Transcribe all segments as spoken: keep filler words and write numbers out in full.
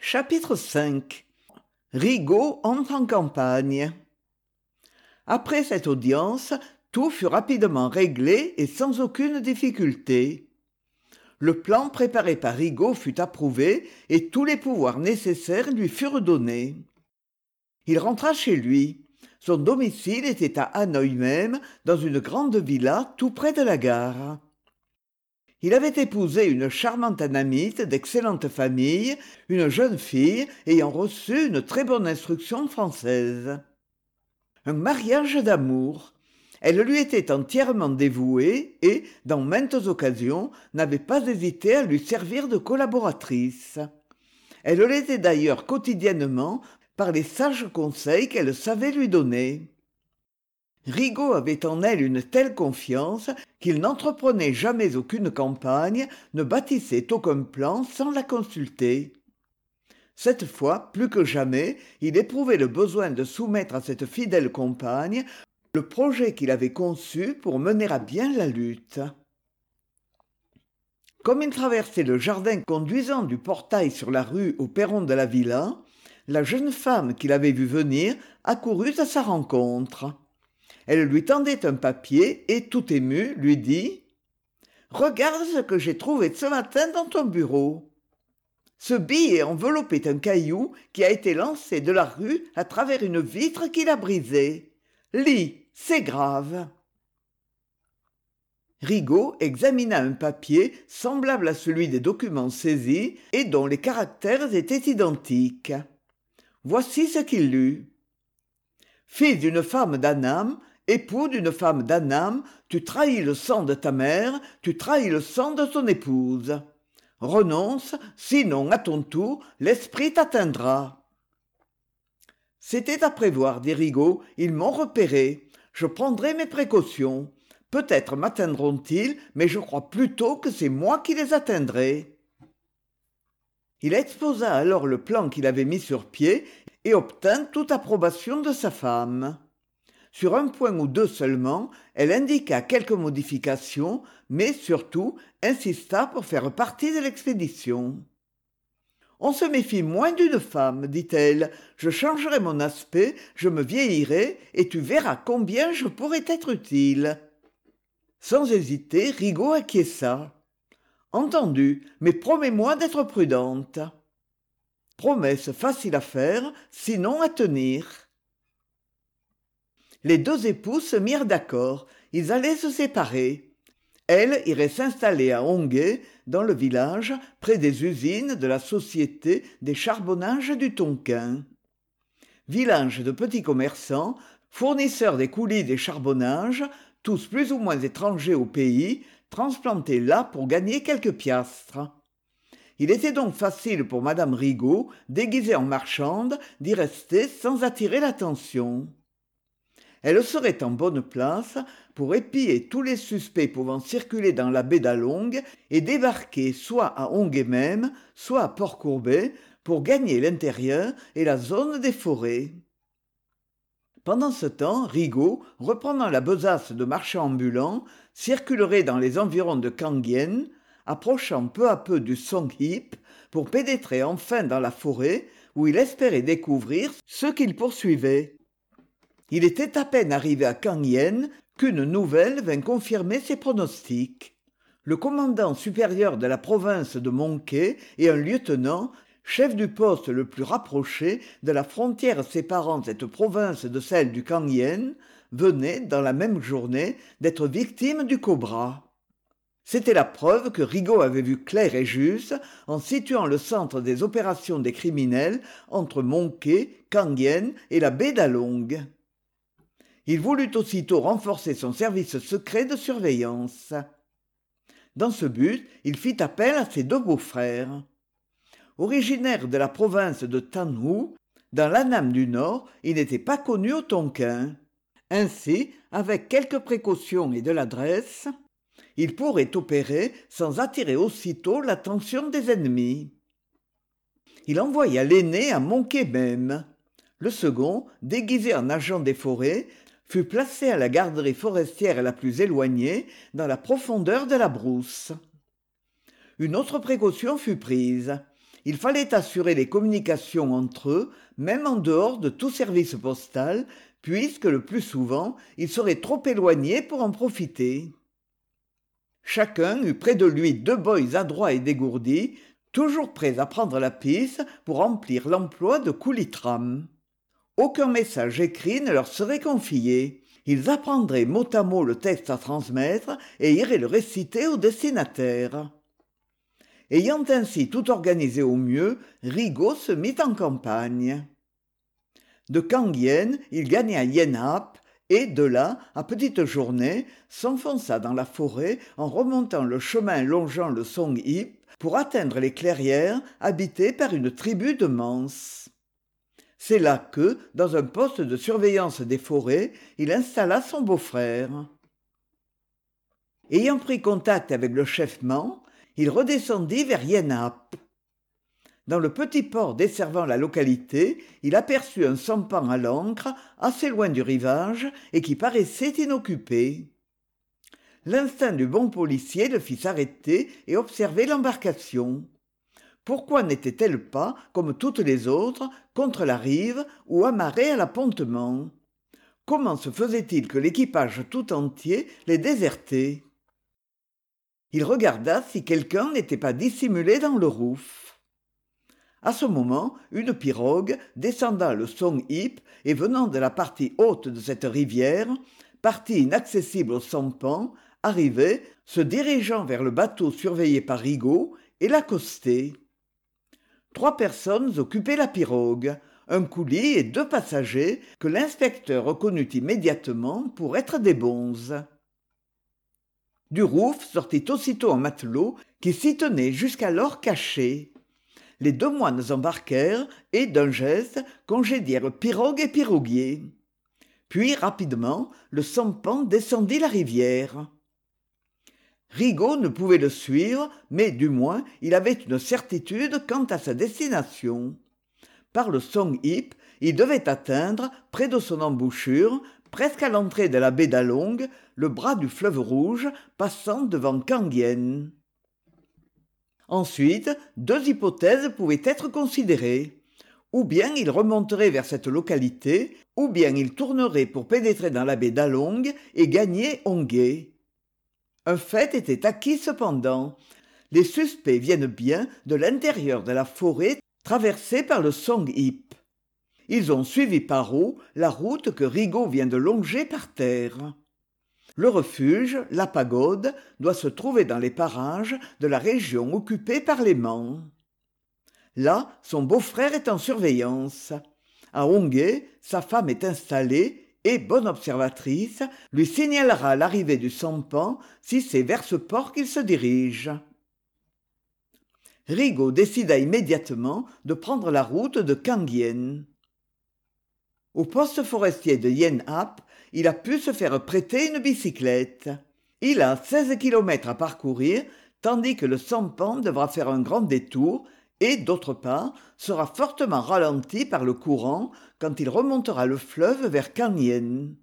Chapitre cinq. Rigaud entre en campagne. Après cette audience, tout fut rapidement réglé et sans aucune difficulté. Le plan préparé par Rigaud fut approuvé et tous les pouvoirs nécessaires lui furent donnés. Il rentra chez lui. Son domicile était à Hanoï même, dans une grande villa tout près de la gare. Il avait épousé une charmante annamite d'excellente famille, une jeune fille ayant reçu une très bonne instruction française. Un mariage d'amour. Elle lui était entièrement dévouée et, dans maintes occasions, n'avait pas hésité à lui servir de collaboratrice. Elle l'était d'ailleurs quotidiennement par les sages conseils qu'elle savait lui donner. Rigaud avait en elle une telle confiance qu'il n'entreprenait jamais aucune campagne, ne bâtissait aucun plan sans la consulter. Cette fois, plus que jamais, il éprouvait le besoin de soumettre à cette fidèle compagne le projet qu'il avait conçu pour mener à bien la lutte. Comme il traversait le jardin conduisant du portail sur la rue au perron de la villa, la jeune femme qu'il avait vue venir accourut à sa rencontre. Elle lui tendait un papier et, tout émue, lui dit « Regarde ce que j'ai trouvé ce matin dans ton bureau. » Ce billet enveloppait un caillou qui a été lancé de la rue à travers une vitre qui l'a brisé. Lis, c'est grave. Rigaud examina un papier semblable à celui des documents saisis et dont les caractères étaient identiques. Voici ce qu'il lut. « Fils d'une femme d'Annam, époux d'une femme d'Annam, tu trahis le sang de ta mère, tu trahis le sang de ton épouse. Renonce, sinon à ton tour, l'esprit t'atteindra. » C'était à prévoir, dit Rigaud, ils m'ont repéré. Je prendrai mes précautions. Peut-être m'atteindront-ils, mais je crois plutôt que c'est moi qui les atteindrai. Il exposa alors le plan qu'il avait mis sur pied et obtint toute approbation de sa femme. Sur un point ou deux seulement, elle indiqua quelques modifications, mais surtout insista pour faire partie de l'expédition. « On se méfie moins d'une femme, dit-elle. Je changerai mon aspect, je me vieillirai, et tu verras combien je pourrai être utile. » Sans hésiter, Rigaud acquiesça. « Entendu, mais promets-moi d'être prudente. » Promesse facile à faire, sinon à tenir. Les deux époux se mirent d'accord, ils allaient se séparer. Elle irait s'installer à Ongué, dans le village, près des usines de la Société des charbonnages du Tonquin. Village de petits commerçants, fournisseurs des coulis des charbonnages, tous plus ou moins étrangers au pays, transplantés là pour gagner quelques piastres. Il était donc facile pour madame Rigaud, déguisée en marchande, d'y rester sans attirer l'attention. Elle serait en bonne place pour épier tous les suspects pouvant circuler dans la baie d'Alongue et débarquer soit à Ongué même, soit à Port-Courbet pour gagner l'intérieur et la zone des forêts. Pendant ce temps, Rigaud, reprenant la besace de marchand ambulant, circulerait dans les environs de Canguienne, approchant peu à peu du Songheap pour pénétrer enfin dans la forêt où il espérait découvrir ceux qu'il poursuivait. Il était à peine arrivé à Canguienne qu'une nouvelle vint confirmer ses pronostics. Le commandant supérieur de la province de Monquet et un lieutenant, chef du poste le plus rapproché de la frontière séparant cette province de celle du Canguienne, venaient, dans la même journée, d'être victimes du cobra. C'était la preuve que Rigaud avait vu clair et juste en situant le centre des opérations des criminels entre Monquet, Canguienne et la baie d'Alongue. Il voulut aussitôt renforcer son service secret de surveillance. Dans ce but, il fit appel à ses deux beaux-frères. Originaire de la province de Tanhou, dans l'Annam du Nord, il n'était pas connu au Tonquin. Ainsi, avec quelques précautions et de l'adresse, il pourrait opérer sans attirer aussitôt l'attention des ennemis. Il envoya l'aîné à Monquet même. Le second, déguisé en agent des forêts, fut placé à la garderie forestière la plus éloignée, dans la profondeur de la brousse. Une autre précaution fut prise. Il fallait assurer les communications entre eux, même en dehors de tout service postal, puisque le plus souvent ils seraient trop éloignés pour en profiter. Chacun eut près de lui deux boys adroits et dégourdis, toujours prêts à prendre la piste pour remplir l'emploi de coolitram. Aucun message écrit ne leur serait confié. Ils apprendraient mot à mot le texte à transmettre et iraient le réciter au destinataire. Ayant ainsi tout organisé au mieux, Rigaud se mit en campagne. De Canguien, il gagna Yenap et, de là, à petite journée, s'enfonça dans la forêt en remontant le chemin longeant le Song Hip pour atteindre les clairières habitées par une tribu de Manses. C'est là que, dans un poste de surveillance des forêts, il installa son beau-frère. Ayant pris contact avec le chef Man, il redescendit vers Yenap. Dans le petit port desservant la localité, il aperçut un sampan à l'ancre, assez loin du rivage, et qui paraissait inoccupé. L'instinct du bon policier le fit s'arrêter et observer l'embarcation. Pourquoi n'était-elle pas, comme toutes les autres, contre la rive ou amarrée à l'appontement ? Comment se faisait-il que l'équipage tout entier les désertait ? Il regarda si quelqu'un n'était pas dissimulé dans le rouf. À ce moment, une pirogue, descendant le Song Hip et venant de la partie haute de cette rivière, partie inaccessible au sampan, arrivait, se dirigeant vers le bateau surveillé par Rigaud, et l'accostait. Trois personnes occupaient la pirogue, un coulis et deux passagers que l'inspecteur reconnut immédiatement pour être des bonzes. Du rouf sortit aussitôt un matelot qui s'y tenait jusqu'alors caché. Les deux moines embarquèrent et, d'un geste, congédièrent pirogue et piroguier. Puis, rapidement, le sampan descendit la rivière. Rigaud ne pouvait le suivre, mais du moins il avait une certitude quant à sa destination. Par le Song Hip, il devait atteindre, près de son embouchure, presque à l'entrée de la baie d'Along, le bras du fleuve Rouge passant devant Canguien. Ensuite, deux hypothèses pouvaient être considérées. Ou bien il remonterait vers cette localité, ou bien il tournerait pour pénétrer dans la baie d'Along et gagner Honghe. Un fait était acquis cependant. Les suspects viennent bien de l'intérieur de la forêt traversée par le Song Hip. Ils ont suivi par eau la route que Rigaud vient de longer par terre. Le refuge, la pagode, doit se trouver dans les parages de la région occupée par les Man. Là, son beau-frère est en surveillance. À Honghe, sa femme est installée et, bonne observatrice, lui signalera l'arrivée du sampan si c'est vers ce port qu'il se dirige. Rigaud décida immédiatement de prendre la route de Canguien. Au poste forestier de Yenap, il a pu se faire prêter une bicyclette. Il a seize kilomètres à parcourir, tandis que le sampan devra faire un grand détour et, d'autre part, sera fortement ralenti par le courant quand il remontera le fleuve vers Canguien.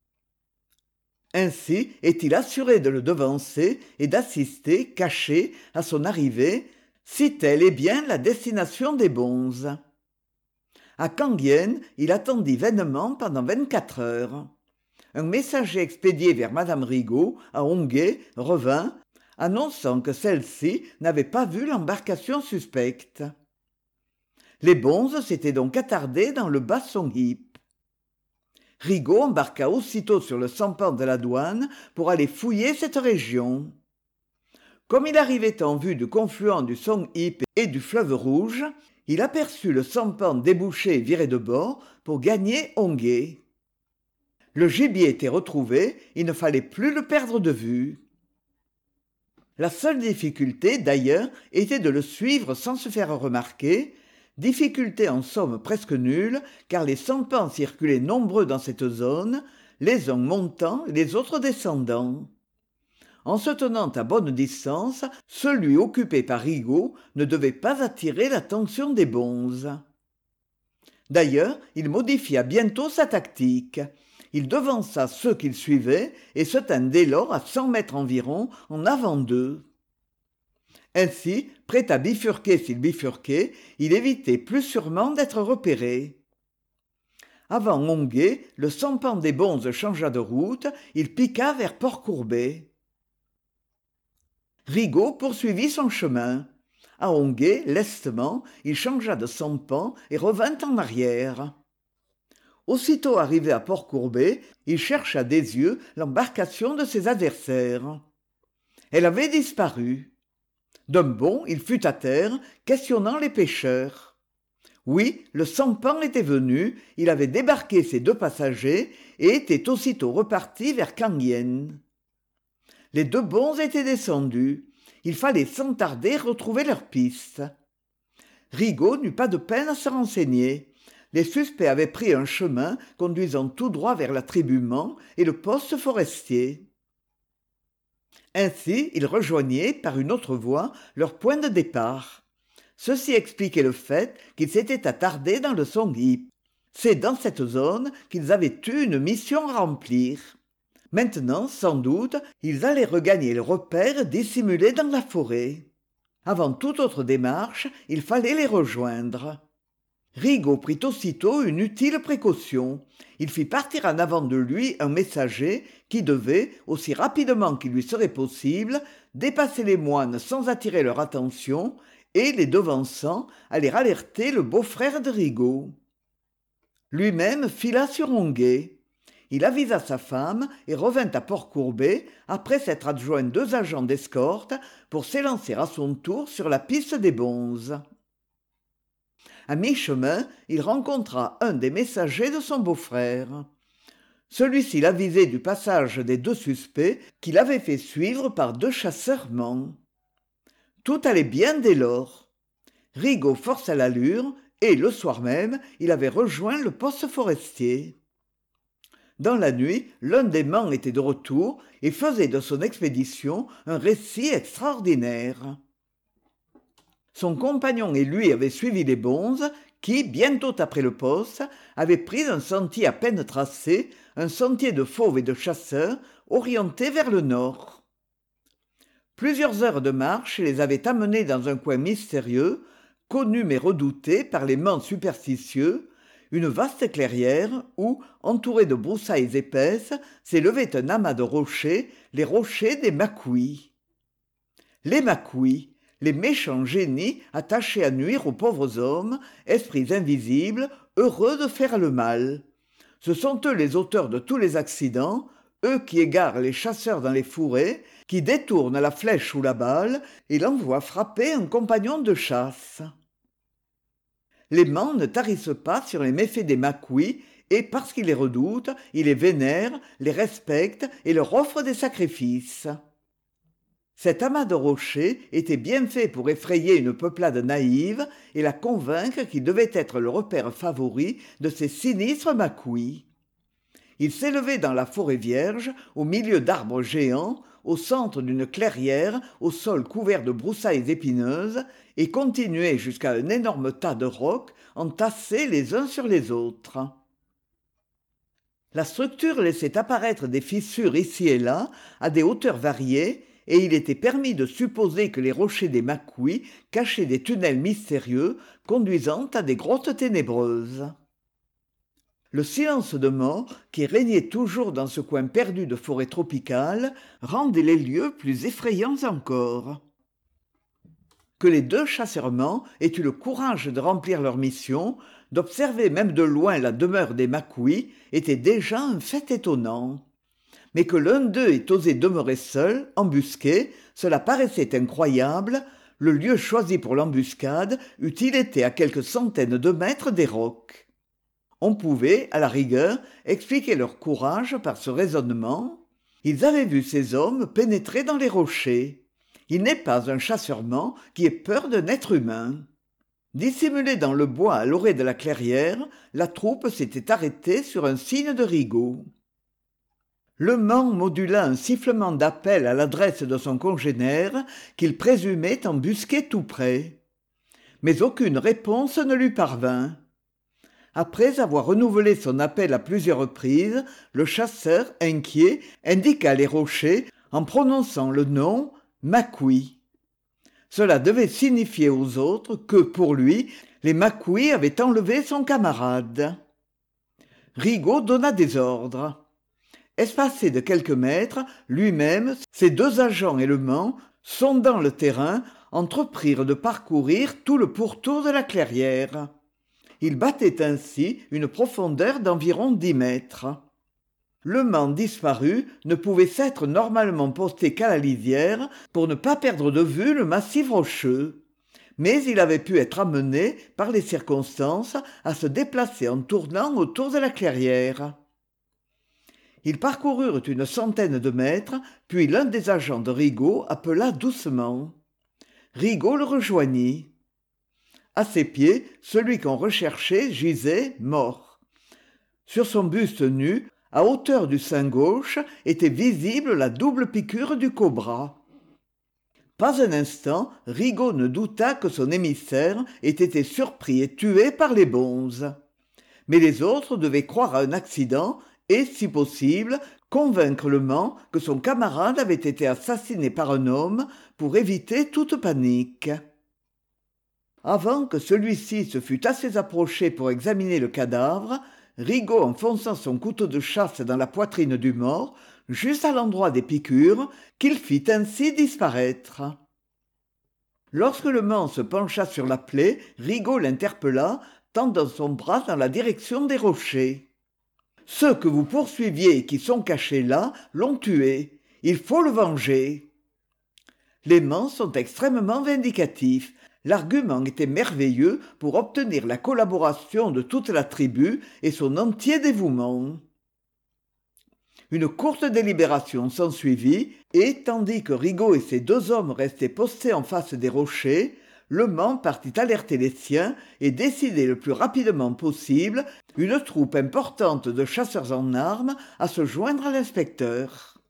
Ainsi est-il assuré de le devancer et d'assister, caché, à son arrivée, si telle est bien la destination des bonzes. À Canguien, il attendit vainement pendant vingt-quatre heures. Un messager expédié vers madame Rigaud, à Honghe, revint, annonçant que celle-ci n'avait pas vu l'embarcation suspecte. Les bonzes s'étaient donc attardés dans le bas Song Hip. Rigaud embarqua aussitôt sur le sampan de la douane pour aller fouiller cette région. Comme il arrivait en vue du confluent du Song Hip et du fleuve Rouge, il aperçut le sampan déboucher et virer de bord pour gagner Honghe. Le gibier était retrouvé, il ne fallait plus le perdre de vue. La seule difficulté, d'ailleurs, était de le suivre sans se faire remarquer, difficulté en somme presque nulle, car les sampans circulaient nombreux dans cette zone, les uns montant, les autres descendant. En se tenant à bonne distance, celui occupé par Rigaud ne devait pas attirer l'attention des bonzes. D'ailleurs, il modifia bientôt sa tactique. Il devança ceux qu'il suivait et se tint dès lors à cent mètres environ en avant d'eux. Ainsi, prêt à bifurquer s'il bifurquait, il évitait plus sûrement d'être repéré. Avant Ongué, le sampan des bonzes changea de route, il piqua vers Port-Courbet. Rigaud poursuivit son chemin. À Ongué, lestement, il changea de sampan et revint en arrière. Aussitôt arrivé à Port-Courbet, il chercha des yeux l'embarcation de ses adversaires. Elle avait disparu. D'un bond, il fut à terre, questionnant les pêcheurs. Oui, le sampan était venu, il avait débarqué ses deux passagers et était aussitôt reparti vers Canguienne. Les deux bonds étaient descendus. Il fallait sans tarder retrouver leur piste. Rigaud n'eut pas de peine à se renseigner. Les suspects avaient pris un chemin conduisant tout droit vers l'attribuement et le poste forestier. Ainsi, ils rejoignaient, par une autre voie, leur point de départ. Ceci expliquait le fait qu'ils s'étaient attardés dans le Songhi. C'est dans cette zone qu'ils avaient eu une mission à remplir. Maintenant, sans doute, ils allaient regagner le repère dissimulé dans la forêt. Avant toute autre démarche, il fallait les rejoindre. Rigaud prit aussitôt une utile précaution. Il fit partir en avant de lui un messager qui devait, aussi rapidement qu'il lui serait possible, dépasser les moines sans attirer leur attention et, les devançant, aller alerter le beau-frère de Rigaud. Lui-même fila sur Ongué. Il avisa sa femme et revint à Port-Courbet après s'être adjoint deux agents d'escorte pour s'élancer à son tour sur la piste des bonzes. À mi-chemin, il rencontra un des messagers de son beau-frère. Celui-ci l'avisait du passage des deux suspects qu'il avait fait suivre par deux chasseurs mancs. Tout allait bien dès lors. Rigaud força l'allure et, le soir même, il avait rejoint le poste forestier. Dans la nuit, l'un des mancs était de retour et faisait de son expédition un récit extraordinaire. Son compagnon et lui avaient suivi les bonzes qui, bientôt après le poste, avaient pris un sentier à peine tracé, un sentier de fauves et de chasseurs, orienté vers le nord. Plusieurs heures de marche les avaient amenés dans un coin mystérieux, connu mais redouté par les mancs superstitieux, une vaste clairière où, entourée de broussailles épaisses, s'élevait un amas de rochers, les rochers des Maquis. Les Maquis, les méchants génies attachés à nuire aux pauvres hommes, esprits invisibles, heureux de faire le mal. Ce sont eux les auteurs de tous les accidents, eux qui égarent les chasseurs dans les fourrés, qui détournent la flèche ou la balle et l'envoient frapper un compagnon de chasse. Les mancs ne tarissent pas sur les méfaits des Maquis et, parce qu'ils les redoutent, ils les vénèrent, les respectent et leur offrent des sacrifices. Cet amas de rochers était bien fait pour effrayer une peuplade naïve et la convaincre qu'il devait être le repère favori de ces sinistres Maquis. Il s'élevait dans la forêt vierge, au milieu d'arbres géants, au centre d'une clairière au sol couvert de broussailles épineuses, et continuait jusqu'à un énorme tas de rocs entassés les uns sur les autres. La structure laissait apparaître des fissures ici et là, à des hauteurs variées, et il était permis de supposer que les rochers des Maquis cachaient des tunnels mystérieux conduisant à des grottes ténébreuses. Le silence de mort, qui régnait toujours dans ce coin perdu de forêt tropicale, rendait les lieux plus effrayants encore. Que les deux chasseurs-mancs aient eu le courage de remplir leur mission, d'observer même de loin la demeure des Maquis, était déjà un fait étonnant. Mais que l'un d'eux ait osé demeurer seul, embusqué, cela paraissait incroyable, le lieu choisi pour l'embuscade eût-il été à quelques centaines de mètres des rocs. On pouvait, à la rigueur, expliquer leur courage par ce raisonnement. Ils avaient vu ces hommes pénétrer dans les rochers. Il n'est pas un chasseur-manc qui ait peur d'un être humain. Dissimulée dans le bois à l'orée de la clairière, la troupe s'était arrêtée sur un signe de Rigaud. Le manc modula un sifflement d'appel à l'adresse de son congénère qu'il présumait embusqué tout près. Mais aucune réponse ne lui parvint. Après avoir renouvelé son appel à plusieurs reprises, le chasseur, inquiet, indiqua les rochers en prononçant le nom Maquis. Cela devait signifier aux autres que, pour lui, les Macquy avaient enlevé son camarade. Rigaud donna des ordres. Espacés de quelques mètres, lui-même, ses deux agents et le mans, sondant le terrain, entreprirent de parcourir tout le pourtour de la clairière. Ils battaient ainsi une profondeur d'environ dix mètres. Le mans disparu ne pouvait s'être normalement posté qu'à la lisière pour ne pas perdre de vue le massif rocheux. Mais il avait pu être amené, par les circonstances, à se déplacer en tournant autour de la clairière. Ils parcoururent une centaine de mètres, puis l'un des agents de Rigaud appela doucement. Rigaud le rejoignit. À ses pieds, celui qu'on recherchait gisait mort. Sur son buste nu, à hauteur du sein gauche, était visible la double piqûre du cobra. Pas un instant, Rigaud ne douta que son émissaire ait été surpris et tué par les bonzes. Mais les autres devaient croire à un accident et, si possible, convaincre le mans que son camarade avait été assassiné par un homme pour éviter toute panique. Avant que celui-ci se fût assez approché pour examiner le cadavre, Rigaud enfonça son couteau de chasse dans la poitrine du mort, juste à l'endroit des piqûres, qu'il fit ainsi disparaître. Lorsque le mans se pencha sur la plaie, Rigaud l'interpella, tendant son bras dans la direction des rochers. « Ceux que vous poursuiviez et qui sont cachés là l'ont tué. Il faut le venger. » Les mans sont extrêmement vindicatifs. L'argument était merveilleux pour obtenir la collaboration de toute la tribu et son entier dévouement. Une courte délibération s'ensuivit, et, tandis que Rigaud et ses deux hommes restaient postés en face des rochers, le mans partit alerter les siens et décider le plus rapidement possible une troupe importante de chasseurs en armes à se joindre à l'inspecteur.